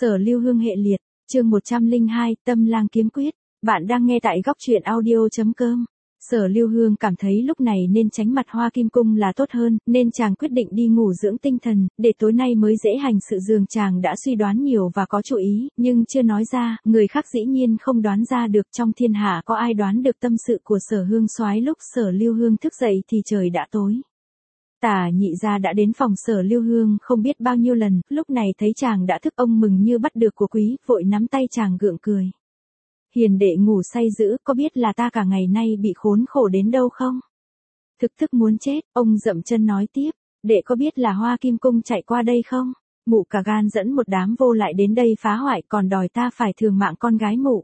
Sở Lưu Hương hệ liệt, chương 102, Tâm Lang kiếm quyết. Bạn đang nghe tại góc truyện audio.com. Sở Lưu Hương cảm thấy lúc này nên tránh mặt Hoa Kim Cung là tốt hơn, nên chàng quyết định đi ngủ dưỡng tinh thần, để tối nay mới dễ hành sự. Dường chàng đã suy đoán nhiều và có chú ý, nhưng chưa nói ra, người khác dĩ nhiên không đoán ra được. Trong thiên hạ có ai đoán được tâm sự của Sở Hương Soái. Lúc Sở Lưu Hương thức dậy thì trời đã tối. Tả Nhị gia đã đến phòng Sở Lưu Hương không biết bao nhiêu lần, lúc này thấy chàng đã thức ông mừng như bắt được của quý, vội nắm tay chàng gượng cười. Hiền đệ ngủ say dữ, có biết là ta cả ngày nay bị khốn khổ đến đâu không? Thực thức muốn chết, ông dậm chân nói tiếp, đệ có biết là Hoa Kim Cung chạy qua đây không? Mụ cả gan dẫn một đám vô lại đến đây phá hoại, còn đòi ta phải thường mạng con gái mụ.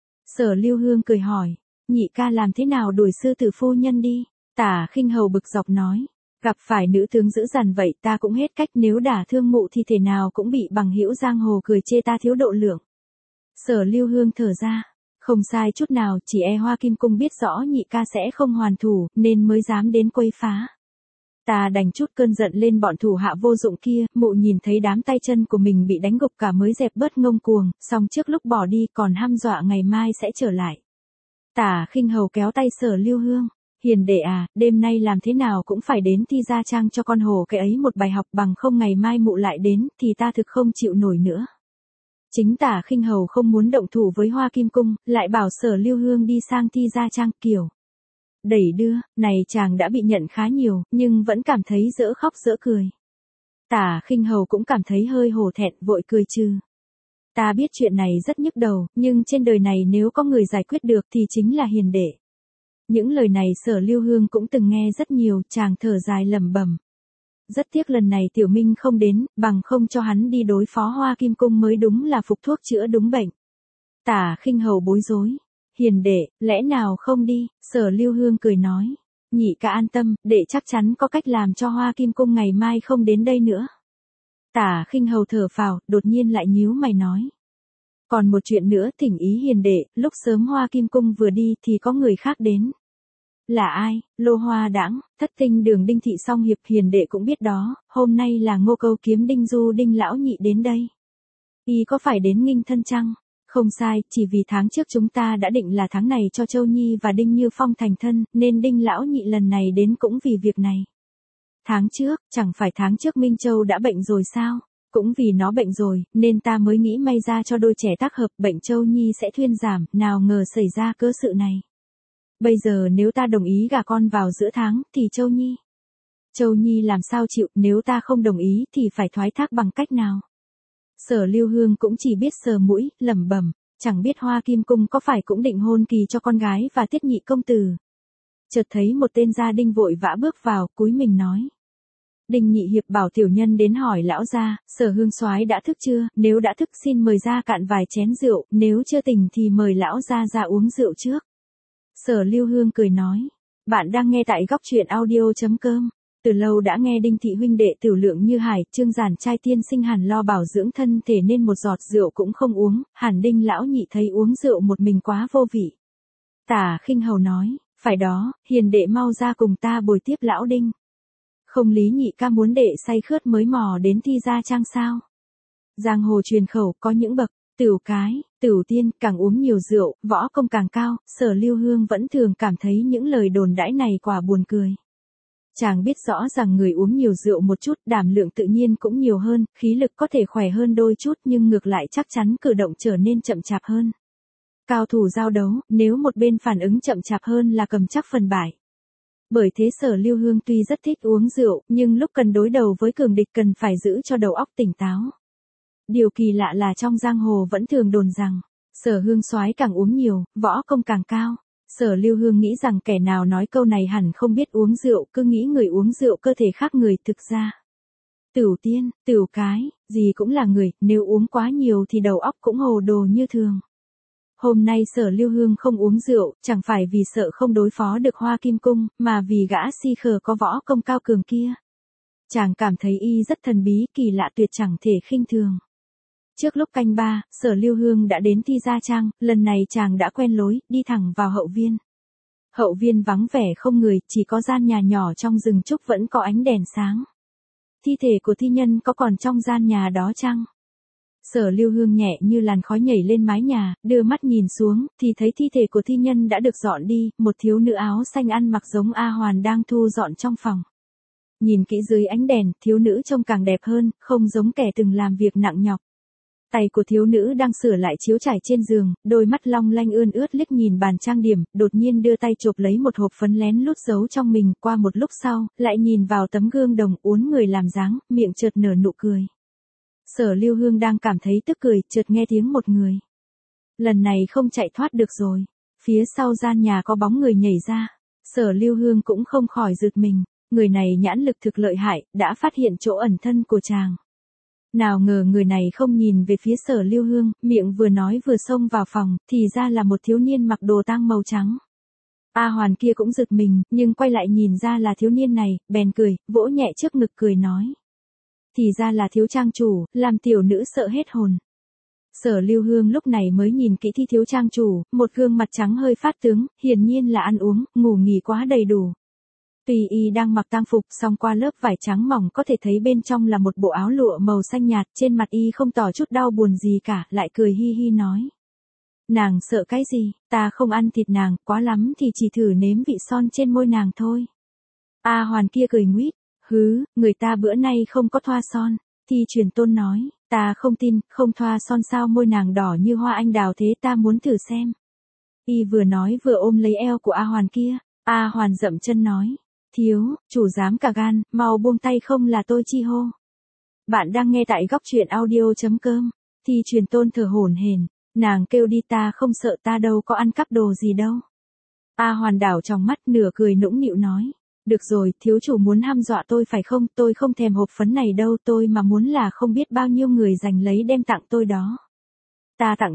Sở Lưu Hương cười hỏi, nhị ca làm thế nào đuổi sư tử phu nhân đi? Tả Khinh Hầu bực dọc nói, gặp phải nữ tướng dữ dằn vậy ta cũng hết cách, nếu đả thương mụ thì thể nào cũng bị bằng hữu giang hồ cười chê ta thiếu độ lượng. Sở Lưu Hương thở ra, không sai chút nào, chỉ e Hoa Kim Cung biết rõ nhị ca sẽ không hoàn thủ, nên mới dám đến quấy phá. Ta đành chút cơn giận lên bọn thủ hạ vô dụng kia. Mụ nhìn thấy đám tay chân của mình bị đánh gục cả mới dẹp bớt ngông cuồng, xong trước lúc bỏ đi còn hăm dọa ngày mai sẽ trở lại. Tả Khinh Hầu kéo tay Sở Lưu Hương, hiền đệ à, đêm nay làm thế nào cũng phải đến Thi Gia Trang cho con hổ cái ấy một bài học, bằng không ngày mai mụ lại đến thì ta thực không chịu nổi nữa. Chính Tả Khinh Hầu không muốn động thủ với Hoa Kim Cung, lại bảo Sở Lưu Hương đi sang Thi Gia Trang. Kiểu đẩy đưa, này chàng đã bị nhận khá nhiều, nhưng vẫn cảm thấy dỡ khóc dỡ cười. Tả Khinh Hầu cũng cảm thấy hơi hổ thẹn, vội cười trừ. Ta biết chuyện này rất nhức đầu, nhưng trên đời này nếu có người giải quyết được thì chính là hiền đệ. Những lời này Sở Lưu Hương cũng từng nghe rất nhiều, chàng thở dài lẩm bẩm. Rất tiếc lần này Tiểu Minh không đến, bằng không cho hắn đi đối phó Hoa Kim Cung mới đúng là phục thuốc chữa đúng bệnh. Tả Khinh Hầu bối rối. Hiền đệ, lẽ nào không đi? Sở Lưu Hương cười nói. Nhị ca an tâm, đệ chắc chắn có cách làm cho Hoa Kim Cung ngày mai không đến đây nữa. Tả Khinh Hầu thở phào, đột nhiên lại nhíu mày nói. Còn một chuyện nữa, thỉnh ý hiền đệ, lúc sớm Hoa Kim Cung vừa đi thì có người khác đến. Là ai? Lô Hoa Đãng, Thất Tinh Đường Đinh Thị Song Hiệp, hiền đệ cũng biết đó, hôm nay là Ngô Câu Kiếm Đinh Du Đinh lão nhị đến đây. Y có phải đến nghinh thân chăng? Không sai, chỉ vì tháng trước chúng ta đã định là tháng này cho Châu Nhi và Đinh Như Phong thành thân, nên Đinh lão nhị lần này đến cũng vì việc này. Tháng trước, chẳng phải tháng trước Minh Châu đã bệnh rồi sao? Cũng vì nó bệnh rồi, nên ta mới nghĩ may ra cho đôi trẻ tác hợp, bệnh Châu Nhi sẽ thuyên giảm, nào ngờ xảy ra cớ sự này. Bây giờ nếu ta đồng ý gả con vào giữa tháng, thì Châu Nhi làm sao chịu, nếu ta không đồng ý thì phải thoái thác bằng cách nào? Sở Lưu Hương cũng chỉ biết sờ mũi, lẩm bẩm, chẳng biết Hoa Kim Cung có phải cũng định hôn kỳ cho con gái và Tiết Nhị công tử. Chợt thấy một tên gia đinh vội vã bước vào, cúi mình nói. Đinh Nhị Hiệp bảo tiểu nhân đến hỏi lão gia, Sở Hương Soái đã thức chưa, nếu đã thức xin mời ra cạn vài chén rượu, nếu chưa tỉnh thì mời lão gia ra uống rượu trước. Sở Lưu Hương cười nói, bạn đang nghe tại góc truyện audio.com. Từ lâu đã nghe Đinh thị huynh đệ tiểu lượng như hải, Trương Giản trai tiên sinh hẳn lo bảo dưỡng thân thể nên một giọt rượu cũng không uống, hẳn Đinh lão nhị thấy uống rượu một mình quá vô vị. Tả Khinh Hầu nói, phải đó, hiền đệ mau ra cùng ta bồi tiếp lão Đinh. Không lý nhị ca muốn đệ say khướt mới mò đến Thi Gia Trang sao? Giang hồ truyền khẩu có những bậc tửu cái, tửu tiên, càng uống nhiều rượu, võ công càng cao. Sở Lưu Hương vẫn thường cảm thấy những lời đồn đãi này quả buồn cười. Chàng biết rõ rằng người uống nhiều rượu một chút, đảm lượng tự nhiên cũng nhiều hơn, khí lực có thể khỏe hơn đôi chút, nhưng ngược lại chắc chắn cử động trở nên chậm chạp hơn. Cao thủ giao đấu, nếu một bên phản ứng chậm chạp hơn là cầm chắc phần bại. Bởi thế Sở Lưu Hương tuy rất thích uống rượu, nhưng lúc cần đối đầu với cường địch cần phải giữ cho đầu óc tỉnh táo. Điều kỳ lạ là trong giang hồ vẫn thường đồn rằng, Sở Hương Soái càng uống nhiều, võ công càng cao. Sở Lưu Hương nghĩ rằng kẻ nào nói câu này hẳn không biết uống rượu, cứ nghĩ người uống rượu cơ thể khác người. Thực ra, tửu tiên, tửu cái, gì cũng là người, nếu uống quá nhiều thì đầu óc cũng hồ đồ như thường. Hôm nay Sở Lưu Hương không uống rượu, chẳng phải vì sợ không đối phó được Hoa Kim Cung, mà vì gã si khờ có võ công cao cường kia. Chàng cảm thấy y rất thần bí, kỳ lạ tuyệt chẳng thể khinh thường. Trước lúc canh ba, Sở Lưu Hương đã đến Thi Gia Trang, lần này chàng đã quen lối, đi thẳng vào hậu viên. Hậu viên vắng vẻ không người, chỉ có gian nhà nhỏ trong rừng trúc vẫn có ánh đèn sáng. Thi thể của thi nhân có còn trong gian nhà đó chăng? Sở Lưu Hương nhẹ như làn khói nhảy lên mái nhà, đưa mắt nhìn xuống, thì thấy thi thể của thi nhân đã được dọn đi, một thiếu nữ áo xanh ăn mặc giống A Hoàn đang thu dọn trong phòng. Nhìn kỹ dưới ánh đèn, thiếu nữ trông càng đẹp hơn, không giống kẻ từng làm việc nặng nhọc. Tay của thiếu nữ đang sửa lại chiếu trải trên giường, đôi mắt long lanh ươn ướt liếc nhìn bàn trang điểm, đột nhiên đưa tay chộp lấy một hộp phấn lén lút giấu trong mình, qua một lúc sau, lại nhìn vào tấm gương đồng uốn người làm dáng, miệng chợt nở nụ cười. Sở Lưu Hương đang cảm thấy tức cười, chợt nghe tiếng một người. Lần này không chạy thoát được rồi. Phía sau gian nhà có bóng người nhảy ra. Sở Lưu Hương cũng không khỏi giật mình. Người này nhãn lực thực lợi hại, đã phát hiện chỗ ẩn thân của chàng. Nào ngờ người này không nhìn về phía Sở Lưu Hương, miệng vừa nói vừa xông vào phòng, thì ra là một thiếu niên mặc đồ tang màu trắng. A Hoàn kia cũng giật mình, nhưng quay lại nhìn ra là thiếu niên này, bèn cười, vỗ nhẹ trước ngực cười nói. Thì ra là thiếu trang chủ, làm tiểu nữ sợ hết hồn. Sở Lưu Hương lúc này mới nhìn kỹ thi thiếu trang chủ, một gương mặt trắng hơi phát tướng, hiển nhiên là ăn uống, ngủ nghỉ quá đầy đủ. Tuy y đang mặc tang phục, song qua lớp vải trắng mỏng có thể thấy bên trong là một bộ áo lụa màu xanh nhạt, trên mặt y không tỏ chút đau buồn gì cả, lại cười hi hi nói. Nàng sợ cái gì, ta không ăn thịt nàng, quá lắm thì chỉ thử nếm vị son trên môi nàng thôi. A Hoàn kia cười nguýt, hứ, người ta bữa nay không có thoa son. Thi Truyền Tôn nói, ta không tin, không thoa son sao môi nàng đỏ như hoa anh đào thế, ta muốn thử xem. Y vừa nói vừa ôm lấy eo của A Hoàn kia. A Hoàn dậm chân nói, thiếu, chủ dám cả gan, mau buông tay không là tôi chi hô. Bạn đang nghe tại góc truyện audio.com. Thi Truyền Tôn thở hổn hển, nàng kêu đi, ta không sợ, ta đâu có ăn cắp đồ gì đâu. A Hoàn đảo trong mắt, nửa cười nũng nịu nói. Được rồi, thiếu chủ muốn hăm dọa tôi phải không, tôi không thèm hộp phấn này đâu, tôi mà muốn là không biết bao nhiêu người giành lấy đem tặng tôi đó. Ta tặng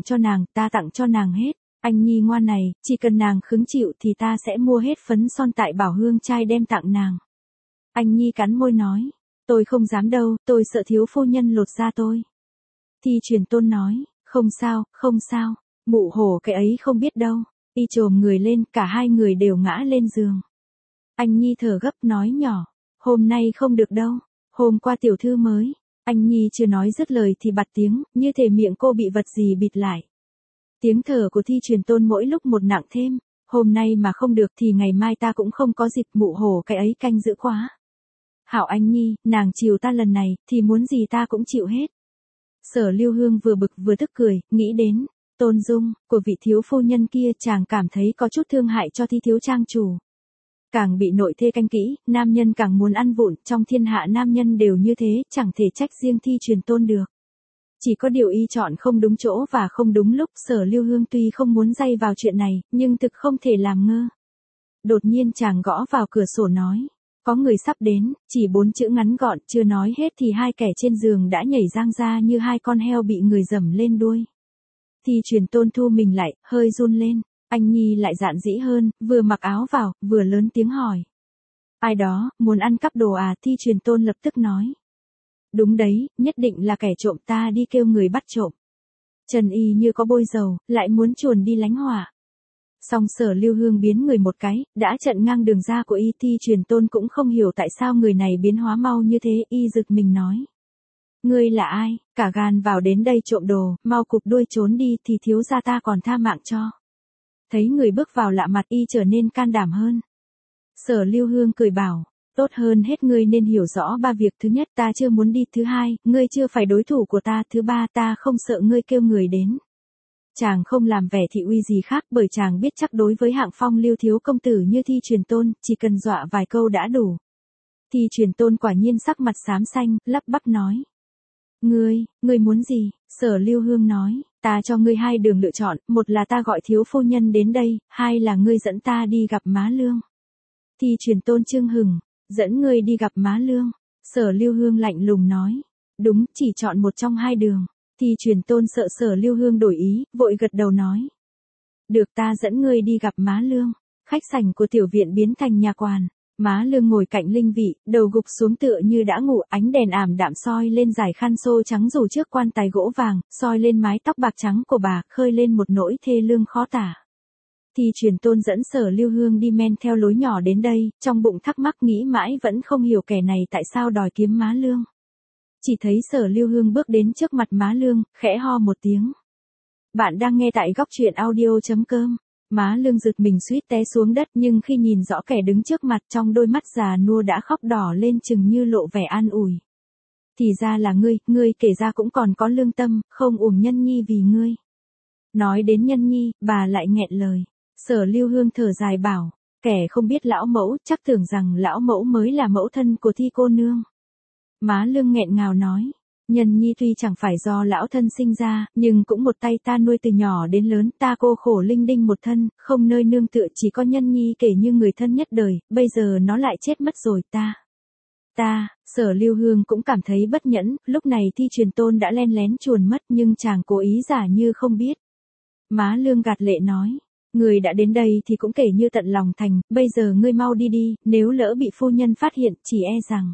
cho nàng hết, anh nhi ngoan này, chỉ cần nàng khứng chịu thì ta sẽ mua hết phấn son tại Bảo Hương trai đem tặng nàng. Anh nhi cắn môi nói, tôi không dám đâu, tôi sợ thiếu phu nhân lột da tôi. Thi Truyền Tôn nói, không sao, mụ hổ cái ấy không biết đâu. Y chồm người lên, cả hai người đều ngã lên giường. Anh nhi thở gấp nói nhỏ, hôm nay không được đâu, hôm qua tiểu thư mới. Anh nhi chưa nói dứt lời thì bặt tiếng, như thể miệng cô bị vật gì bịt lại. Tiếng thở của Thi Truyền Tôn mỗi lúc một nặng thêm, hôm nay mà không được thì ngày mai ta cũng không có dịp, mụ hổ cái ấy canh dữ quá. Hảo anh nhi, nàng chiều ta lần này, thì muốn gì ta cũng chịu hết. Sở Lưu Hương vừa bực vừa tức cười, nghĩ đến tôn dung của vị thiếu phu nhân kia, chàng cảm thấy có chút thương hại cho Thi thiếu trang chủ. Càng bị nội thê canh kỹ, nam nhân càng muốn ăn vụng, trong thiên hạ nam nhân đều như thế, chẳng thể trách riêng Thi Truyền Tôn được. Chỉ có điều y chọn không đúng chỗ và không đúng lúc, Sở Lưu Hương tuy không muốn day vào chuyện này, nhưng thực không thể làm ngơ. Đột nhiên chàng gõ vào cửa sổ nói, có người sắp đến, chỉ 4 chữ ngắn gọn, chưa nói hết thì hai kẻ trên giường đã nhảy giang ra như hai con heo bị người dẫm lên đuôi. Thi Truyền Tôn thu mình lại, hơi run lên. Anh nhi lại dạn dĩ hơn, vừa mặc áo vào, vừa lớn tiếng hỏi. Ai đó, muốn ăn cắp đồ à? Thi Truyền Tôn lập tức nói. Đúng đấy, nhất định là kẻ trộm, ta đi kêu người bắt trộm. Trần y như có bôi dầu, lại muốn chuồn đi lánh hỏa. Song Sở Lưu Hương biến người một cái, đã chặn ngang đường ra của y. Thi Truyền Tôn cũng không hiểu tại sao người này biến hóa mau như thế, y giật mình nói. Ngươi là ai, cả gan vào đến đây trộm đồ, mau cụp đuôi trốn đi thì thiếu gia ta còn tha mạng cho. Thấy người bước vào lạ mặt, y trở nên can đảm hơn. Sở Lưu Hương cười bảo, tốt hơn hết ngươi nên hiểu rõ 3 việc. Thứ nhất, ta chưa muốn đi. Thứ hai, ngươi chưa phải đối thủ của ta. Thứ ba, ta không sợ ngươi kêu người đến. Chàng không làm vẻ thị uy gì khác, bởi chàng biết chắc đối với hạng phong lưu thiếu công tử như Thi Truyền Tôn, chỉ cần dọa vài câu đã đủ. Thi Truyền Tôn quả nhiên sắc mặt xám xanh, lắp bắp nói. Ngươi muốn gì? Sở Lưu Hương nói, ta cho ngươi 2 đường lựa chọn, một là ta gọi thiếu phu nhân đến đây, 2 là ngươi dẫn ta đi gặp má lương. Thi Truyền Tôn chưng hừng, dẫn ngươi đi gặp má lương. Sở Lưu Hương lạnh lùng nói, đúng, chỉ chọn một trong 2 đường. Thi Truyền Tôn sợ Sở Lưu Hương đổi ý, vội gật đầu nói. Được, ta dẫn ngươi đi gặp má lương. Khách sảnh của tiểu viện biến thành nhà quan. Má lương ngồi cạnh linh vị, đầu gục xuống tựa như đã ngủ, ánh đèn ảm đạm soi lên dải khăn xô trắng rủ trước quan tài gỗ vàng, soi lên mái tóc bạc trắng của bà, khơi lên một nỗi thê lương khó tả. Thi Truyền Tôn dẫn Sở Lưu Hương đi men theo lối nhỏ đến đây, trong bụng thắc mắc nghĩ mãi vẫn không hiểu kẻ này tại sao đòi kiếm má lương. Chỉ thấy Sở Lưu Hương bước đến trước mặt Má Lương, khẽ ho một tiếng. Bạn đang nghe tại góc truyện audio.com. Má Lương giật mình suýt té xuống đất, nhưng khi nhìn rõ kẻ đứng trước mặt, trong đôi mắt già nua đã khóc đỏ lên chừng như lộ vẻ an ủi. Thì ra là ngươi kể ra cũng còn có lương tâm, không uổng Nhân Nhi vì ngươi. Nói đến Nhân Nhi, bà lại nghẹn lời. Sở Lưu Hương thở dài bảo, kẻ không biết lão mẫu chắc tưởng rằng lão mẫu mới là mẫu thân của Thi cô nương. Má Lương nghẹn ngào nói, Nhân Nhi tuy chẳng phải do lão thân sinh ra, nhưng cũng một tay ta nuôi từ nhỏ đến lớn, ta cô khổ linh đinh một thân, không nơi nương tựa, chỉ có Nhân Nhi kể như người thân nhất đời, bây giờ nó lại chết mất rồi Sở Lưu Hương cũng cảm thấy bất nhẫn, lúc này Thi Truyền Tôn đã len lén chuồn mất nhưng chàng cố ý giả như không biết. Má Lương gạt lệ nói, người đã đến đây thì cũng kể như tận lòng thành, bây giờ ngươi mau đi đi, nếu lỡ bị phu nhân phát hiện chỉ e rằng.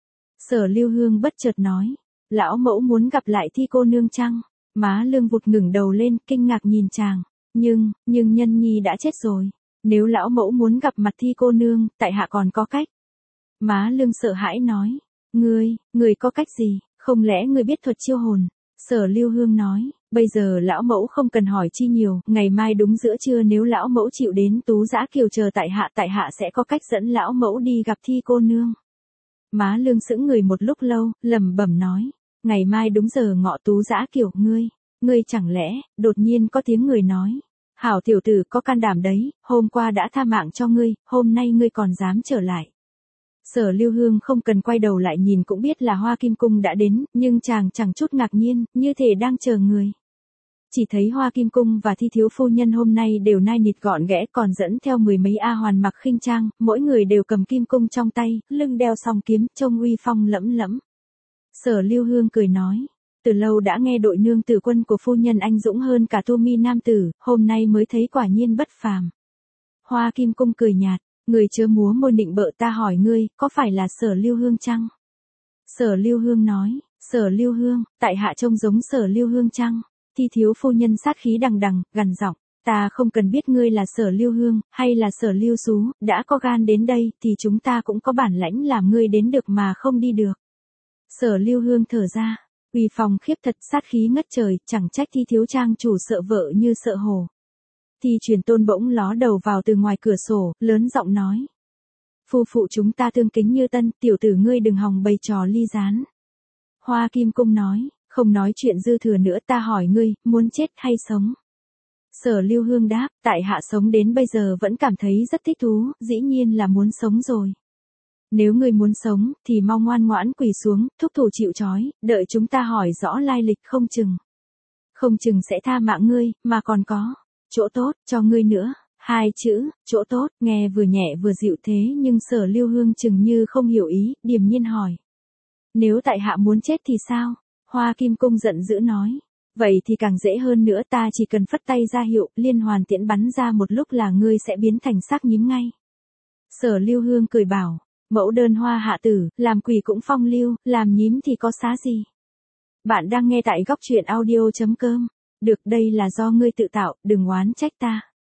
Sở Lưu Hương bất chợt nói, lão mẫu muốn gặp lại Thi cô nương chăng? Má Lương vụt ngẩng đầu lên, kinh ngạc nhìn chàng, nhưng Nhân Nhi đã chết rồi, nếu lão mẫu muốn gặp mặt Thi cô nương, tại hạ còn có cách. Má Lương sợ hãi nói, ngươi có cách gì, không lẽ ngươi biết thuật chiêu hồn? Sở Lưu Hương nói, bây giờ lão mẫu không cần hỏi chi nhiều, ngày mai đúng giữa trưa nếu lão mẫu chịu đến Tú Giã Kiều chờ tại hạ sẽ có cách dẫn lão mẫu đi gặp Thi cô nương. Má Lương sững người một lúc lâu, lẩm bẩm nói, ngày mai đúng giờ ngọ Tú Giã Kiều, ngươi chẳng lẽ, đột nhiên có tiếng người nói, hảo tiểu tử có can đảm đấy, hôm qua đã tha mạng cho ngươi, hôm nay ngươi còn dám trở lại. Sở Lưu Hương không cần quay đầu lại nhìn cũng biết là Hoa Kim Cung đã đến, nhưng chàng chẳng chút ngạc nhiên, như thể đang chờ người. Chỉ thấy Hoa Kim Cung và Thi thiếu phu nhân hôm nay đều nai nịt gọn ghẽ, còn dẫn theo mười mấy A hoàn mặc khinh trang, mỗi người đều cầm kim cung trong tay, lưng đeo song kiếm, trông uy phong lẫm lẫm. Sở Lưu Hương cười nói, từ lâu đã nghe đội nương tử quân của phu nhân anh dũng hơn cả tu mi nam tử, hôm nay mới thấy quả nhiên bất phàm. Hoa Kim Cung cười nhạt, người chớ múa môi nịnh bợ, ta hỏi ngươi, có phải là Sở Lưu Hương chăng? Sở Lưu Hương nói, Sở Lưu Hương, tại hạ trông giống Sở Lưu Hương chăng? Thi thiếu phu nhân sát khí đằng đằng, gằn giọng, ta không cần biết ngươi là Sở Lưu Hương, hay là Sở Lưu Xú, đã có gan đến đây, thì chúng ta cũng có bản lãnh làm ngươi đến được mà không đi được. Sở Lưu Hương thở ra, uy phong khiếp thật, sát khí ngất trời, chẳng trách Thi thiếu trang chủ sợ vợ như sợ hổ. Thi Truyền Tôn bỗng ló đầu vào từ ngoài cửa sổ, lớn giọng nói, phu phụ chúng ta tương kính như tân, tiểu tử ngươi đừng hòng bày trò ly gián. Hoa Kim Cung nói, không nói chuyện dư thừa nữa, ta hỏi ngươi, muốn chết hay sống? Sở Lưu Hương đáp, tại hạ sống đến bây giờ vẫn cảm thấy rất thích thú, dĩ nhiên là muốn sống rồi. Nếu ngươi muốn sống, thì mau ngoan ngoãn quỳ xuống, thúc thủ chịu trói, đợi chúng ta hỏi rõ lai lịch, không chừng sẽ tha mạng ngươi, mà còn có chỗ tốt cho ngươi nữa. Hai chữ, chỗ tốt, nghe vừa nhẹ vừa dịu thế nhưng Sở Lưu Hương chừng như không hiểu ý, điềm nhiên hỏi. Nếu tại hạ muốn chết thì sao? Hoa Kim Cung giận dữ nói. Vậy thì càng dễ hơn nữa, ta chỉ cần phất tay ra hiệu, liên hoàn tiễn bắn ra một lúc là ngươi sẽ biến thành xác nhím ngay. Sở Lưu Hương cười bảo, mẫu đơn hoa hạ tử, làm quỷ cũng phong lưu, làm nhím thì có xá gì. Bạn đang nghe tại góc truyện audio.com. Được, đây là do ngươi tự tạo, đừng oán trách ta.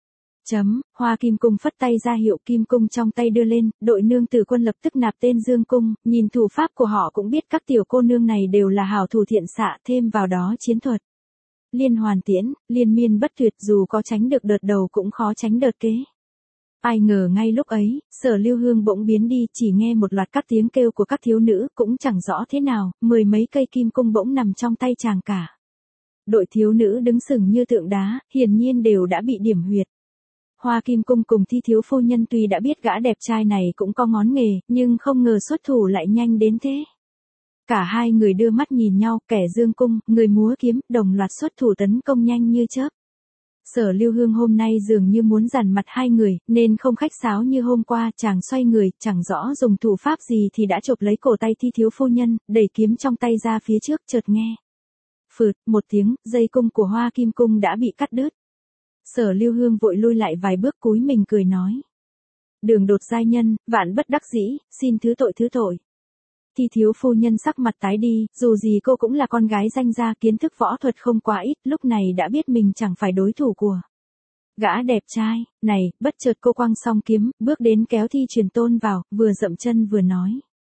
Hoa Kim Cung phất tay ra hiệu, kim cung trong tay đưa lên, đội nương tử quân lập tức nạp tên Dương Cung, nhìn thủ pháp của họ cũng biết các tiểu cô nương này đều là hảo thủ thiện xạ, thêm vào đó chiến thuật. Liên hoàn tiễn, liên miên bất tuyệt, dù có tránh được đợt đầu cũng khó tránh đợt kế. Ai ngờ ngay lúc ấy, Sở Lưu Hương bỗng biến đi, chỉ nghe một loạt các tiếng kêu của các thiếu nữ, cũng chẳng rõ thế nào, mười mấy cây kim cung bỗng nằm trong tay chàng cả. Đội thiếu nữ đứng sừng như tượng đá, hiển nhiên đều đã bị điểm huyệt. Hoa Kim Cung cùng Thi thiếu phu nhân tuy đã biết gã đẹp trai này cũng có ngón nghề, nhưng không ngờ xuất thủ lại nhanh đến thế. Cả hai người đưa mắt nhìn nhau, kẻ dương cung, người múa kiếm, đồng loạt xuất thủ tấn công nhanh như chớp. Sở Lưu Hương hôm nay dường như muốn giàn mặt hai người, nên không khách sáo như hôm qua, chàng xoay người, chẳng rõ dùng thủ pháp gì thì đã chộp lấy cổ tay Thi thiếu phu nhân, đẩy kiếm trong tay ra phía trước, chợt nghe. Phượt, một tiếng, dây cung của Hoa Kim Cung đã bị cắt đứt. Sở Lưu Hương vội lui lại vài bước, cúi mình cười nói. Đường đột giai nhân, vạn bất đắc dĩ, xin thứ tội. Thi thiếu phu nhân sắc mặt tái đi, dù gì cô cũng là con gái danh gia, kiến thức võ thuật không quá ít, lúc này đã biết mình chẳng phải đối thủ của gã đẹp trai này, bất chợt cô quăng song kiếm, bước đến kéo Thi Truyền Tôn vào, vừa dậm chân vừa nói.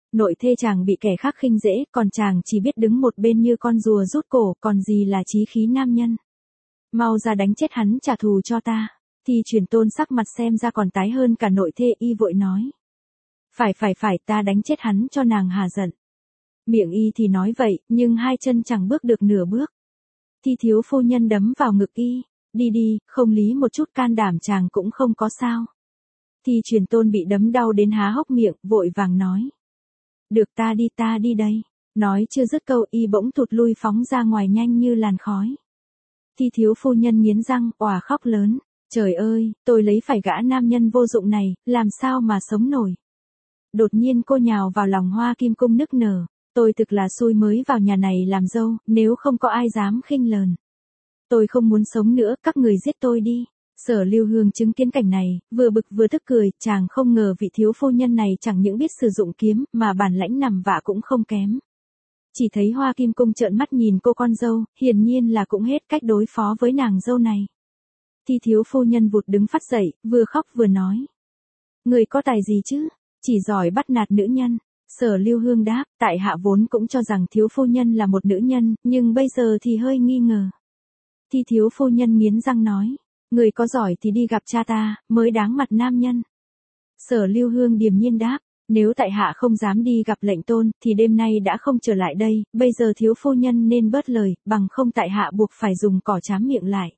Nội thê chàng bị kẻ khác khinh dễ, còn chàng chỉ biết đứng một bên như con rùa rút cổ, còn gì là chí khí nam nhân. Mau ra đánh chết hắn trả thù cho ta. Thi Truyền Tôn sắc mặt xem ra còn tái hơn cả nội thê, y vội nói. Phải, ta đánh chết hắn cho nàng hà giận. Miệng y thì nói vậy, nhưng hai chân chẳng bước được nửa bước. Thi thiếu phu nhân đấm vào ngực y. Đi, không lý một chút can đảm chàng cũng không có sao. Thi Truyền Tôn bị đấm đau đến há hốc miệng, vội vàng nói. Được ta đi đây. Nói chưa dứt câu y bỗng thụt lui phóng ra ngoài nhanh như làn khói. Thi thiếu phu nhân nghiến răng, òa khóc lớn. Trời ơi, tôi lấy phải gã nam nhân vô dụng này, làm sao mà sống nổi. Đột nhiên cô nhào vào lòng Hoa Kim Cung nức nở. Tôi thực là xui mới vào nhà này làm dâu, nếu không có ai dám khinh lờn. Tôi không muốn sống nữa, các người giết tôi đi. Sở Lưu Hương chứng kiến cảnh này, vừa bực vừa tức cười, chàng không ngờ vị thiếu phu nhân này chẳng những biết sử dụng kiếm, mà bản lãnh nằm vạ cũng không kém. Chỉ thấy Hoa Kim Cung trợn mắt nhìn cô con dâu, hiển nhiên là cũng hết cách đối phó với nàng dâu này. Thi thiếu phu nhân vụt đứng phát dậy, vừa khóc vừa nói. Người có tài gì chứ, chỉ giỏi bắt nạt nữ nhân. Sở Lưu Hương đáp, tại hạ vốn cũng cho rằng thiếu phu nhân là một nữ nhân, nhưng bây giờ thì hơi nghi ngờ. Thi thiếu phu nhân nghiến răng nói. Người có giỏi thì đi gặp cha ta, mới đáng mặt nam nhân. Sở Lưu Hương điềm nhiên đáp, nếu tại hạ không dám đi gặp lệnh tôn, thì đêm nay đã không trở lại đây, bây giờ thiếu phu nhân nên bớt lời, bằng không tại hạ buộc phải dùng cỏ trám miệng lại.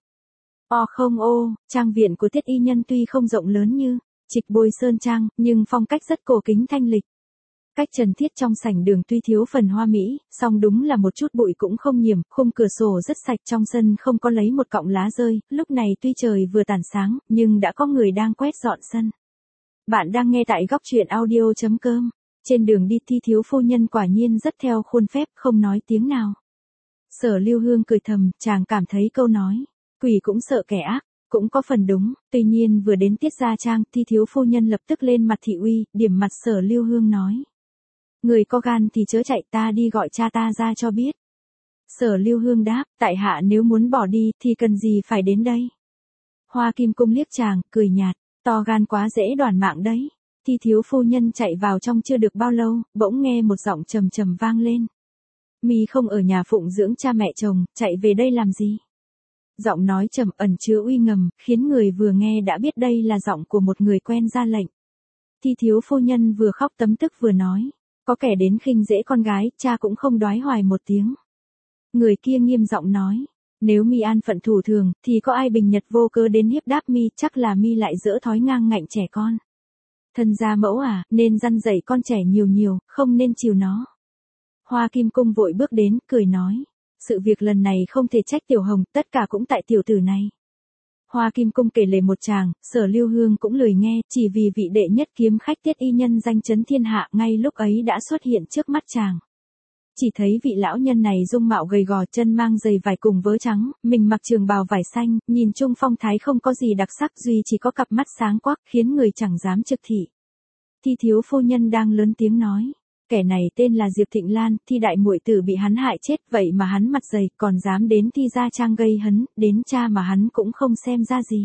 Trang viện của Thiết Y Nhân tuy không rộng lớn như Trịch Bôi Sơn Trang, nhưng phong cách rất cổ kính thanh lịch. Cách trần thiết trong sảnh đường tuy thiếu phần hoa mỹ, song đúng là một chút bụi cũng không nhiễm, khung cửa sổ rất sạch, trong sân không có lấy một cọng lá rơi, lúc này tuy trời vừa tàn sáng, nhưng đã có người đang quét dọn sân. Bạn đang nghe tại góc truyện audio.com. Trên đường đi Thi thiếu phu nhân quả nhiên rất theo khuôn phép, không nói tiếng nào. Sở Lưu Hương cười thầm, chàng cảm thấy câu nói, quỷ cũng sợ kẻ ác, cũng có phần đúng, tuy nhiên vừa đến Tiết Gia Trang, Thi thiếu phu nhân lập tức lên mặt thị uy, điểm mặt Sở Lưu Hương nói. Người có gan thì chớ chạy, ta đi gọi cha ta ra cho biết. Sở Lưu Hương đáp, tại hạ nếu muốn bỏ đi, thì cần gì phải đến đây. Hoa Kim Cung liếc chàng, cười nhạt, to gan quá dễ đoản mạng đấy. Thi thiếu phu nhân chạy vào trong chưa được bao lâu, bỗng nghe một giọng trầm trầm vang lên. Mi không ở nhà phụng dưỡng cha mẹ chồng, chạy về đây làm gì? Giọng nói trầm ẩn chứa uy ngầm, khiến người vừa nghe đã biết đây là giọng của một người quen ra lệnh. Thi thiếu phu nhân vừa khóc tấm tức vừa nói. Có kẻ đến khinh dễ con gái, cha cũng không đoái hoài một tiếng. Người kia nghiêm giọng nói. Nếu mi an phận thủ thường, thì có ai bình nhật vô cớ đến hiếp đáp mi, chắc là mi lại dỡ thói ngang ngạnh trẻ con. Thân gia mẫu à, nên răn dạy con trẻ nhiều, không nên chiều nó. Hoa Kim Cung vội bước đến, cười nói. Sự việc lần này không thể trách Tiểu Hồng, tất cả cũng tại tiểu tử này. Hoa Kim Cung kể lể một tràng, Sở Lưu Hương cũng lười nghe, chỉ vì vị đệ nhất kiếm khách Tiết Y Nhân danh chấn thiên hạ ngay lúc ấy đã xuất hiện trước mắt chàng. Chỉ thấy vị lão nhân này dung mạo gầy gò, chân mang giày vải cùng vớ trắng, mình mặc trường bào vải xanh, nhìn chung phong thái không có gì đặc sắc, duy chỉ có cặp mắt sáng quắc, khiến người chẳng dám trực thị. Thi thiếu phu nhân đang lớn tiếng nói. Kẻ này tên là Diệp Thịnh Lan, Thi đại muội tử bị hắn hại chết, vậy mà hắn mặt dày, còn dám đến Thi Gia Trang gây hấn, đến cha mà hắn cũng không xem ra gì.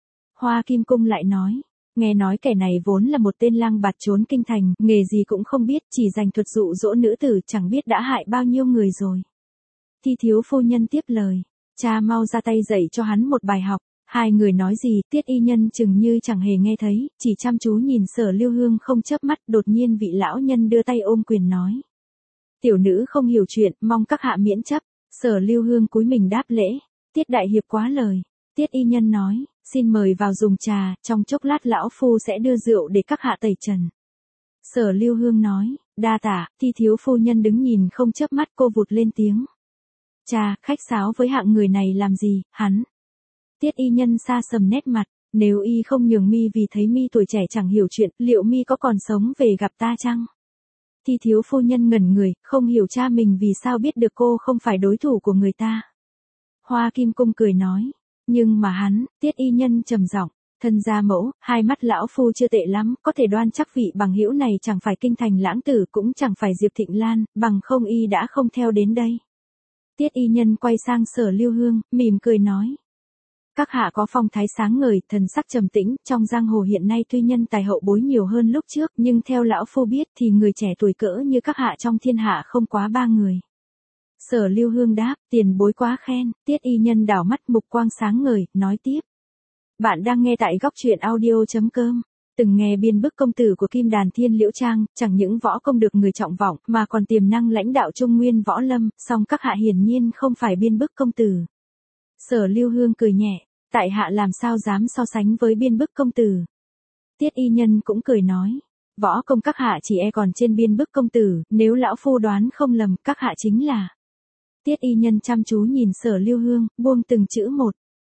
Hoa Kim Cung lại nói, nghe nói kẻ này vốn là một tên lang bạt trốn kinh thành, nghề gì cũng không biết, chỉ dành thuật dụ dỗ nữ tử, chẳng biết đã hại bao nhiêu người rồi. Thi thiếu phu nhân tiếp lời, cha mau ra tay dạy cho hắn một bài học. Hai người nói gì, Tiết Y Nhân chừng như chẳng hề nghe thấy, chỉ chăm chú nhìn Sở Lưu Hương không chớp mắt, đột nhiên vị lão nhân đưa tay ôm quyền nói. Tiểu nữ không hiểu chuyện, mong các hạ miễn chấp. Sở Lưu Hương cúi mình đáp lễ. Tiết đại hiệp quá lời. Tiết Y Nhân nói, xin mời vào dùng trà, trong chốc lát lão phu sẽ đưa rượu để các hạ tẩy trần. Sở Lưu Hương nói, đa tạ. Thi thiếu phu nhân đứng nhìn không chớp mắt, cô vụt lên tiếng. Cha, khách sáo với hạng người này làm gì, hắn. Tiết Y Nhân xa sầm nét mặt, nếu y không nhường mi vì thấy mi tuổi trẻ chẳng hiểu chuyện, liệu mi có còn sống về gặp ta chăng? Thi thiếu phu nhân ngẩn người, không hiểu cha mình vì sao biết được cô không phải đối thủ của người ta. Hoa Kim Cung cười nói, nhưng mà hắn, Tiết Y Nhân trầm giọng, thân gia mẫu, hai mắt lão phu chưa tệ lắm, có thể đoan chắc vị bằng hữu này chẳng phải kinh thành lãng tử, cũng chẳng phải Diệp Thịnh Lan, bằng không y đã không theo đến đây. Tiết Y Nhân quay sang Sở Lưu Hương, mỉm cười nói. Các hạ có phong thái sáng ngời, thần sắc trầm tĩnh, trong giang hồ hiện nay tuy nhân tài hậu bối nhiều hơn lúc trước, nhưng theo lão phu biết thì người trẻ tuổi cỡ như các hạ trong thiên hạ không quá 3 người. Sở Lưu Hương đáp, tiền bối quá khen, Tiết y nhân đảo mắt mục quang sáng ngời, nói tiếp. Bạn đang nghe tại góc truyện audio.com. Từng nghe biên bức công tử của Kim Đàn Thiên Liễu Trang, chẳng những võ công được người trọng vọng, mà còn tiềm năng lãnh đạo Trung Nguyên võ lâm, song các hạ hiển nhiên không phải biên bức công tử. Sở Lưu Hương cười nhẹ, tại hạ làm sao dám so sánh với biên bức công tử. Tiết y nhân cũng cười nói, võ công các hạ chỉ e còn trên biên bức công tử, nếu lão phu đoán không lầm, các hạ chính là. Tiết y nhân chăm chú nhìn Sở Lưu Hương, buông từng chữ một.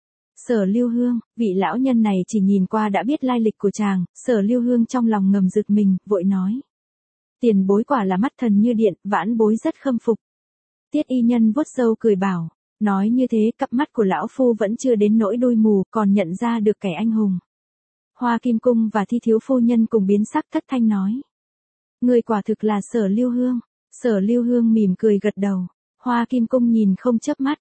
Sở Lưu Hương, vị lão nhân này chỉ nhìn qua đã biết lai lịch của chàng, Sở Lưu Hương trong lòng ngầm giật mình, vội nói. Tiền bối quả là mắt thần như điện, vãn bối rất khâm phục. Tiết y nhân vuốt râu cười bảo, nói như thế cặp mắt của lão phu vẫn chưa đến nỗi đôi mù, còn nhận ra được kẻ anh hùng. Hoa Kim Cung và Thi thiếu phu nhân cùng biến sắc thất thanh nói. Người quả thực là Sở Lưu Hương. Sở Lưu Hương mỉm cười gật đầu. Hoa Kim Cung nhìn không chớp mắt,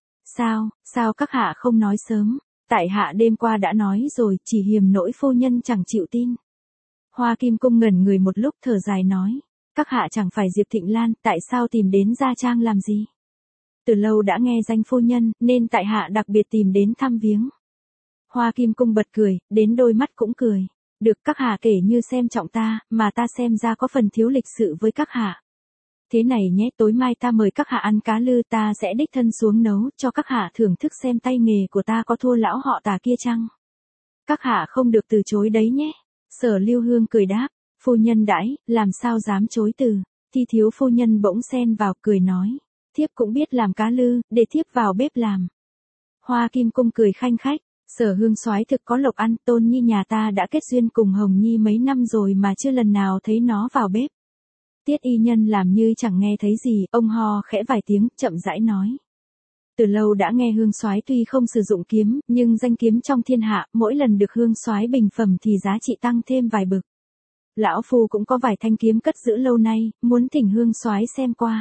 sao các hạ không nói sớm, tại hạ đêm qua đã nói rồi, chỉ hiềm nỗi phu nhân chẳng chịu tin. Hoa Kim Cung ngẩn người một lúc thở dài nói, các hạ chẳng phải Diệp Thịnh Lan, tại sao tìm đến Gia Trang làm gì? Từ lâu đã nghe danh phu nhân, nên tại hạ đặc biệt tìm đến thăm viếng. Hoa Kim Cung bật cười, đến đôi mắt cũng cười. Được các hạ kể như xem trọng ta, mà ta xem ra có phần thiếu lịch sự với các hạ. Thế này nhé, tối mai ta mời các hạ ăn cá lư, ta sẽ đích thân xuống nấu, cho các hạ thưởng thức xem tay nghề của ta có thua lão họ Tà kia chăng? Các hạ không được từ chối đấy nhé. Sở Lưu Hương cười đáp, phu nhân đãi, làm sao dám chối từ. Thi thiếu phu nhân bỗng xen vào cười nói, thiếp cũng biết làm cá lư, để thiếp vào bếp làm. Hoa Kim Cung cười khanh khách, Sở Hương soái thực có lộc ăn, Tôn Nhi nhà ta đã kết duyên cùng Hồng Nhi mấy năm rồi mà chưa lần nào thấy nó vào bếp. Tiết y nhân làm như chẳng nghe thấy gì, ông ho khẽ vài tiếng, chậm rãi nói. Từ lâu đã nghe Hương soái tuy không sử dụng kiếm, nhưng danh kiếm trong thiên hạ, mỗi lần được Hương soái bình phẩm thì giá trị tăng thêm vài bậc. Lão phu cũng có vài thanh kiếm cất giữ lâu nay, muốn thỉnh Hương soái xem qua.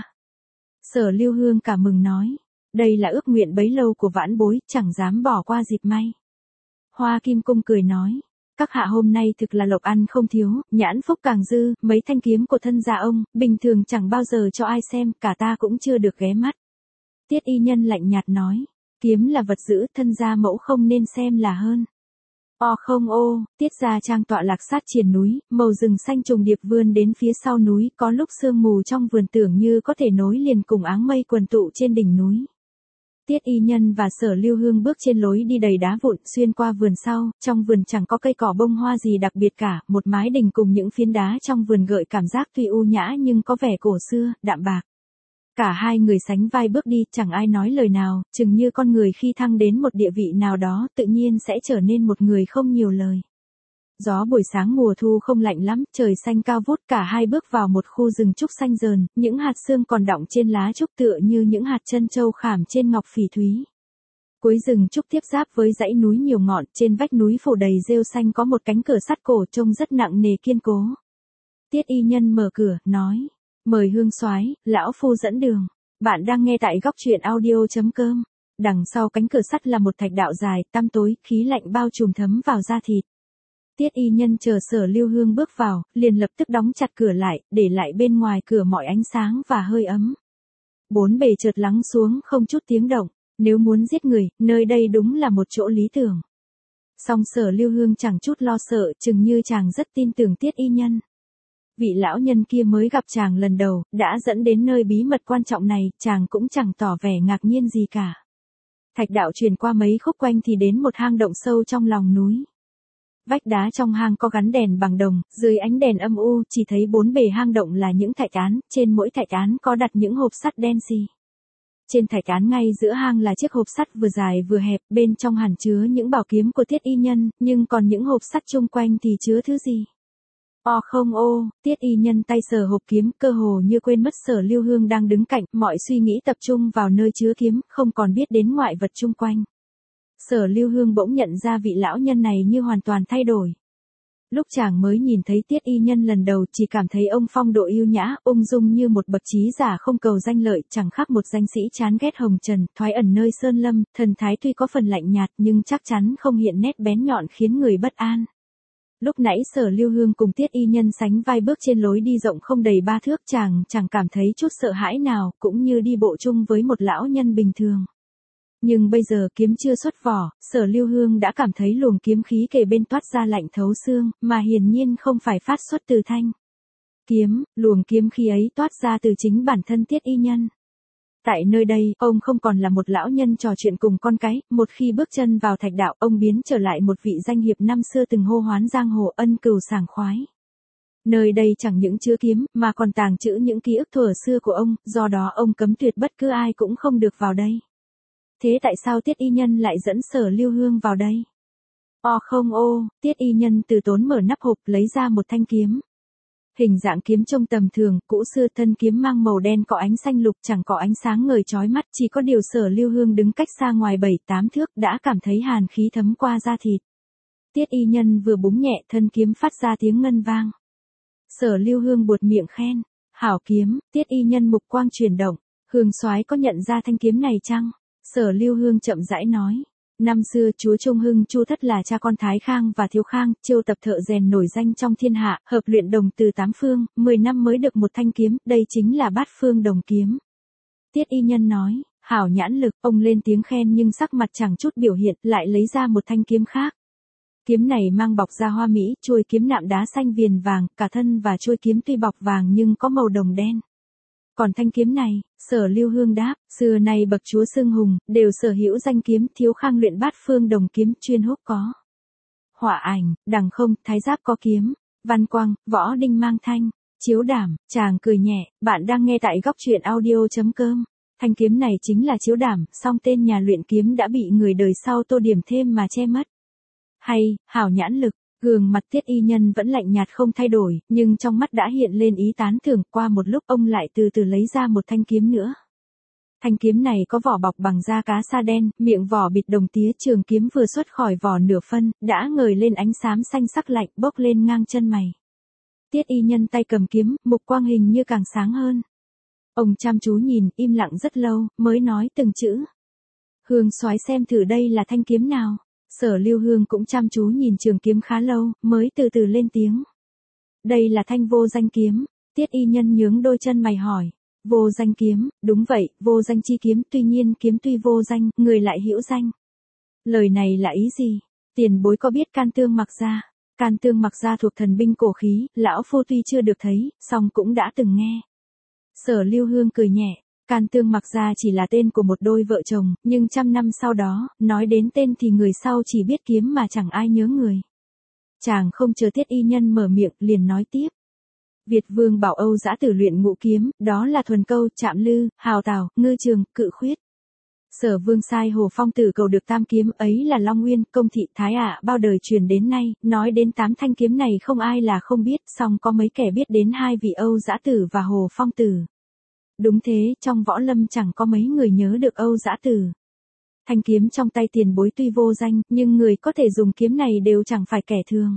Sở Lưu Hương cảm mừng nói, đây là ước nguyện bấy lâu của vãn bối, chẳng dám bỏ qua dịp may. Hoa Kim Cung cười nói, các hạ hôm nay thực là lộc ăn không thiếu, nhãn phúc càng dư, mấy thanh kiếm của thân gia ông, bình thường chẳng bao giờ cho ai xem, cả ta cũng chưa được ghé mắt. Tiết y nhân lạnh nhạt nói, kiếm là vật giữ, thân gia mẫu không nên xem là hơn. Không ô, Tiết Gia Trang tọa lạc sát triền núi, màu rừng xanh trùng điệp vươn đến phía sau núi, có lúc sương mù trong vườn tưởng như có thể nối liền cùng áng mây quần tụ trên đỉnh núi. Tiết y nhân và Sở Lưu Hương bước trên lối đi đầy đá vụn xuyên qua vườn sau, trong vườn chẳng có cây cỏ bông hoa gì đặc biệt cả, một mái đình cùng những phiến đá trong vườn gợi cảm giác tuy u nhã nhưng có vẻ cổ xưa, đạm bạc. Cả hai người sánh vai bước đi, chẳng ai nói lời nào, chừng như con người khi thăng đến một địa vị nào đó tự nhiên sẽ trở nên một người không nhiều lời. Gió buổi sáng mùa thu không lạnh lắm, trời xanh cao vút, cả hai bước vào một khu rừng trúc xanh rờn, những hạt sương còn đọng trên lá trúc tựa như những hạt chân châu khảm trên ngọc phỉ thúy. Cuối rừng trúc tiếp giáp với dãy núi nhiều ngọn, trên vách núi phủ đầy rêu xanh có một cánh cửa sắt cổ trông rất nặng nề kiên cố. Tiết y nhân mở cửa, nói, mời Hương soái, lão phu dẫn đường. Bạn đang nghe tại góc truyện audio.com. Đằng sau cánh cửa sắt là một thạch đạo dài, tăm tối, khí lạnh bao trùm thấm vào da thịt. Tiết y nhân chờ Sở Lưu Hương bước vào, liền lập tức đóng chặt cửa lại, để lại bên ngoài cửa mọi ánh sáng và hơi ấm. Bốn bề chợt lắng xuống không chút tiếng động, nếu muốn giết người, nơi đây đúng là một chỗ lý tưởng. Song Sở Lưu Hương chẳng chút lo sợ, chừng như chàng rất tin tưởng Tiết y nhân. Vị lão nhân kia mới gặp chàng lần đầu, đã dẫn đến nơi bí mật quan trọng này, chàng cũng chẳng tỏ vẻ ngạc nhiên gì cả. Thạch đạo truyền qua mấy khúc quanh thì đến một hang động sâu trong lòng núi. Vách đá trong hang có gắn đèn bằng đồng, dưới ánh đèn âm u, chỉ thấy bốn bề hang động là những thạch án, trên mỗi thạch án có đặt những hộp sắt đen xì. Trên thạch án ngay giữa hang là chiếc hộp sắt vừa dài vừa hẹp, bên trong hẳn chứa những bảo kiếm của Tiết y nhân, nhưng còn những hộp sắt chung quanh thì chứa thứ gì? Không ô, Tiết y nhân tay sờ hộp kiếm, cơ hồ như quên mất Sở Lưu Hương đang đứng cạnh, mọi suy nghĩ tập trung vào nơi chứa kiếm, không còn biết đến ngoại vật chung quanh. Sở Lưu Hương bỗng nhận ra vị lão nhân này như hoàn toàn thay đổi. Lúc chàng mới nhìn thấy Tiết Y Nhân lần đầu chỉ cảm thấy ông phong độ yêu nhã, ung dung như một bậc trí giả không cầu danh lợi, chẳng khác một danh sĩ chán ghét hồng trần, thoái ẩn nơi sơn lâm, thần thái tuy có phần lạnh nhạt nhưng chắc chắn không hiện nét bén nhọn khiến người bất an. Lúc nãy Sở Lưu Hương cùng Tiết Y Nhân sánh vai bước trên lối đi rộng không đầy 3 thước, chàng chẳng cảm thấy chút sợ hãi nào, cũng như đi bộ chung với một lão nhân bình thường. Nhưng bây giờ kiếm chưa xuất vỏ, Sở Lưu Hương đã cảm thấy luồng kiếm khí kề bên toát ra lạnh thấu xương, mà hiển nhiên không phải phát xuất từ thanh kiếm, luồng kiếm khí ấy toát ra từ chính bản thân Tiết Y Nhân. Tại nơi đây, ông không còn là một lão nhân trò chuyện cùng con cái, một khi bước chân vào thạch đạo, ông biến trở lại một vị danh hiệp năm xưa từng hô hoán giang hồ, ân cừu sảng khoái. Nơi đây chẳng những chứa kiếm, mà còn tàng trữ những ký ức thuở xưa của ông, do đó ông cấm tuyệt bất cứ ai cũng không được vào đây. Thế tại sao Tiết Y Nhân lại dẫn Sở Lưu Hương vào đây? Không Tiết Y Nhân từ tốn mở nắp hộp lấy ra một thanh kiếm. Hình dạng kiếm trông tầm thường, cũ xưa, thân kiếm mang màu đen có ánh xanh lục, chẳng có ánh sáng ngời chói mắt, chỉ có điều Sở Lưu Hương đứng cách xa ngoài 7-8 thước đã cảm thấy hàn khí thấm qua da thịt. Tiết Y Nhân vừa búng nhẹ thân kiếm phát ra tiếng ngân vang. Sở Lưu Hương buột miệng khen, hảo kiếm. Tiết Y Nhân mục quang chuyển động, Hương soái có nhận ra thanh kiếm này chăng? Sở Lưu Hương chậm rãi nói. Năm xưa chúa Trung Hưng Chu Thất là cha con Thái Khang và Thiếu Khang, chiêu tập thợ rèn nổi danh trong thiên hạ, hợp luyện đồng từ 8 phương, 10 năm mới được một thanh kiếm, đây chính là Bát Phương Đồng kiếm. Tiết Y Nhân nói, hảo nhãn lực, ông lên tiếng khen nhưng sắc mặt chẳng chút biểu hiện, lại lấy ra một thanh kiếm khác. Kiếm này mang bọc da hoa mỹ, chuôi kiếm nạm đá xanh viền vàng, cả thân và chuôi kiếm tuy bọc vàng nhưng có màu đồng đen. Còn thanh kiếm này, Sở Lưu Hương đáp, xưa nay bậc chúa xưng hùng, đều sở hữu danh kiếm, Thiếu Khang luyện Bát Phương Đồng kiếm, chuyên húc có họa ảnh, đằng không, thái giáp có kiếm, văn quang, võ đinh mang thanh, chiếu đảm. Chàng cười nhẹ, bạn đang nghe tại góc truyện audio.com. Thanh kiếm này chính là chiếu đảm, song tên nhà luyện kiếm đã bị người đời sau tô điểm thêm mà che mất. Hay, hảo nhãn lực. Gương mặt Tiết Y Nhân vẫn lạnh nhạt không thay đổi, nhưng trong mắt đã hiện lên ý tán thưởng. Qua một lúc ông lại từ từ lấy ra một thanh kiếm nữa. Thanh kiếm này có vỏ bọc bằng da cá sa đen, miệng vỏ bịt đồng tía, trường kiếm vừa xuất khỏi vỏ nửa phân, đã ngời lên ánh xám xanh sắc lạnh bốc lên ngang chân mày. Tiết Y Nhân tay cầm kiếm, mục quang hình như càng sáng hơn. Ông chăm chú nhìn, im lặng rất lâu, mới nói từng chữ. Hương soái xem thử đây là thanh kiếm nào. Sở Lưu Hương cũng chăm chú nhìn trường kiếm khá lâu, mới từ từ lên tiếng. Đây là thanh vô danh kiếm. Tiết Y Nhân nhướng đôi chân mày hỏi. Vô danh kiếm, đúng vậy, vô danh chi kiếm, tuy nhiên kiếm tuy vô danh, người lại hữu danh. Lời này là ý gì? Tiền bối có biết Can Tương Mặc Gia? Can Tương Mặc Gia thuộc thần binh cổ khí, lão phu tuy chưa được thấy, song cũng đã từng nghe. Sở Lưu Hương cười nhẹ. Can Tương Mặc Gia chỉ là tên của một đôi vợ chồng, nhưng trăm năm sau đó, nói đến tên thì người sau chỉ biết kiếm mà chẳng ai nhớ người. Chàng không chờ Tiết Y Nhân mở miệng, liền nói tiếp. Việt Vương Bảo Âu Dã Tử luyện ngũ kiếm, đó là Thuần Câu, Trạm Lư, Hào Tào, Ngư Trường, Cự Khuyết. Sở Vương sai Hồ Phong Tử cầu được tam kiếm ấy là Long Nguyên, Công Thị, Thái Ả, bao đời truyền đến nay, nói đến 8 thanh kiếm này không ai là không biết, song có mấy kẻ biết đến hai vị Âu Dã Tử và Hồ Phong Tử. Đúng thế, trong võ lâm chẳng có mấy người nhớ được Âu Dã Tử. Thanh kiếm trong tay tiền bối tuy vô danh, nhưng người có thể dùng kiếm này đều chẳng phải kẻ thường.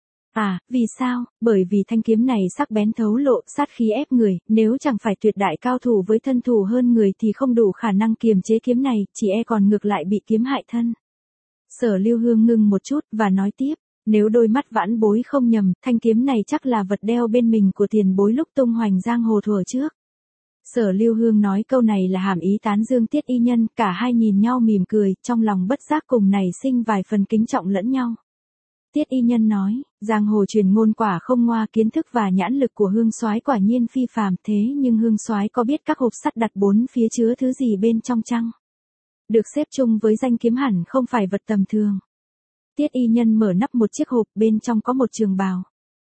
À, vì sao? Bởi vì thanh kiếm này sắc bén thấu lộ, sát khí ép người, nếu chẳng phải tuyệt đại cao thủ với thân thủ hơn người thì không đủ khả năng kiềm chế kiếm này, chỉ e còn ngược lại bị kiếm hại thân. Sở Lưu Hương ngưng một chút, và nói tiếp, nếu đôi mắt vãn bối không nhầm, thanh kiếm này chắc là vật đeo bên mình của tiền bối lúc tung hoành giang hồ thuở trước. Sở Lưu Hương nói câu này là hàm ý tán dương Tiết Y Nhân, cả hai nhìn nhau mỉm cười, trong lòng bất giác cùng nảy sinh vài phần kính trọng lẫn nhau. Tiết Y Nhân nói, giang hồ truyền ngôn quả không ngoa, kiến thức và nhãn lực của Hương soái quả nhiên phi phàm, thế nhưng Hương soái có biết các hộp sắt đặt bốn phía chứa thứ gì bên trong chăng? Được xếp chung với danh kiếm hẳn không phải vật tầm thường. Tiết Y Nhân mở nắp một chiếc hộp, bên trong có một trường bào.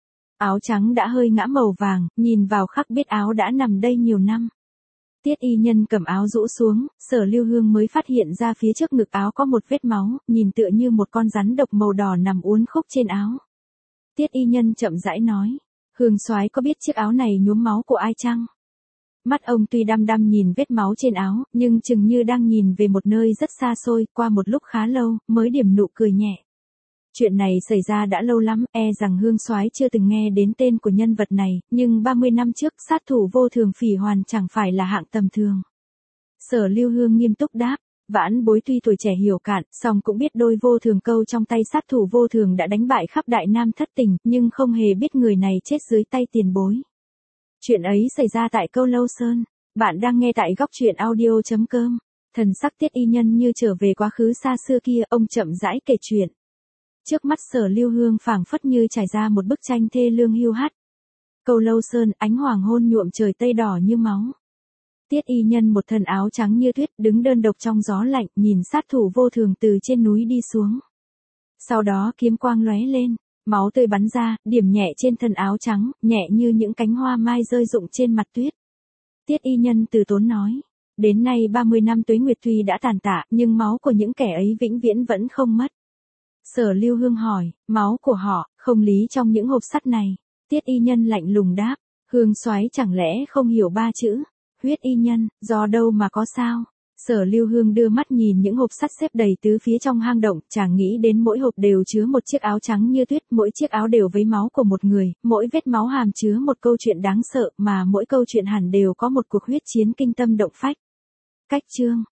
Áo trắng đã hơi ngã màu vàng, nhìn vào khắc biết áo đã nằm đây nhiều năm. Tiết Y Nhân cầm áo rũ xuống, Sở Lưu Hương mới phát hiện ra phía trước ngực áo có một vết máu, nhìn tựa như một con rắn độc màu đỏ nằm uốn khúc trên áo. Tiết Y Nhân chậm rãi nói, Hương soái có biết chiếc áo này nhuốm máu của ai chăng? Mắt ông tuy đăm đăm nhìn vết máu trên áo, nhưng chừng như đang nhìn về một nơi rất xa xôi, qua một lúc khá lâu, mới điểm nụ cười nhẹ. Chuyện này xảy ra đã lâu lắm, e rằng Hương Soái chưa từng nghe đến tên của nhân vật này, nhưng 30 năm trước sát thủ vô thường Phỉ Hoàn chẳng phải là hạng tầm thường. Sở Lưu Hương nghiêm túc đáp, vãn bối tuy tuổi trẻ hiểu cạn, song cũng biết đôi vô thường câu trong tay sát thủ vô thường đã đánh bại khắp Đại Nam thất tình, nhưng không hề biết người này chết dưới tay tiền bối. Chuyện ấy xảy ra tại Câu Lâu Sơn. Bạn đang nghe tại góc truyện audio.com. Thần sắc Tiết Y Nhân như trở về quá khứ xa xưa kia, ông chậm rãi kể chuyện. Trước mắt Sở Lưu Hương phảng phất như trải ra một bức tranh thê lương hiu hắt. Câu Lâu Sơn, ánh hoàng hôn nhuộm trời tây đỏ như máu. Tiết Y Nhân một thân áo trắng như tuyết đứng đơn độc trong gió lạnh, nhìn sát thủ vô thường từ trên núi đi xuống. Sau đó kiếm quang lóe lên, máu tươi bắn ra, điểm nhẹ trên thân áo trắng, nhẹ như những cánh hoa mai rơi rụng trên mặt tuyết. Tiết Y Nhân từ tốn nói, đến nay 30 năm tuế nguyệt tuy đã tàn tạ, nhưng máu của những kẻ ấy vĩnh viễn vẫn không mất. Sở Lưu Hương hỏi, máu của họ, không lý trong những hộp sắt này. Tiết Y Nhân lạnh lùng đáp, Hương Soái chẳng lẽ không hiểu ba chữ, huyết y nhân, do đâu mà có sao. Sở Lưu Hương đưa mắt nhìn những hộp sắt xếp đầy tứ phía trong hang động, chàng nghĩ đến mỗi hộp đều chứa một chiếc áo trắng như tuyết, mỗi chiếc áo đều với máu của một người, mỗi vết máu hàm chứa một câu chuyện đáng sợ, mà mỗi câu chuyện hẳn đều có một cuộc huyết chiến kinh tâm động phách. Cách chương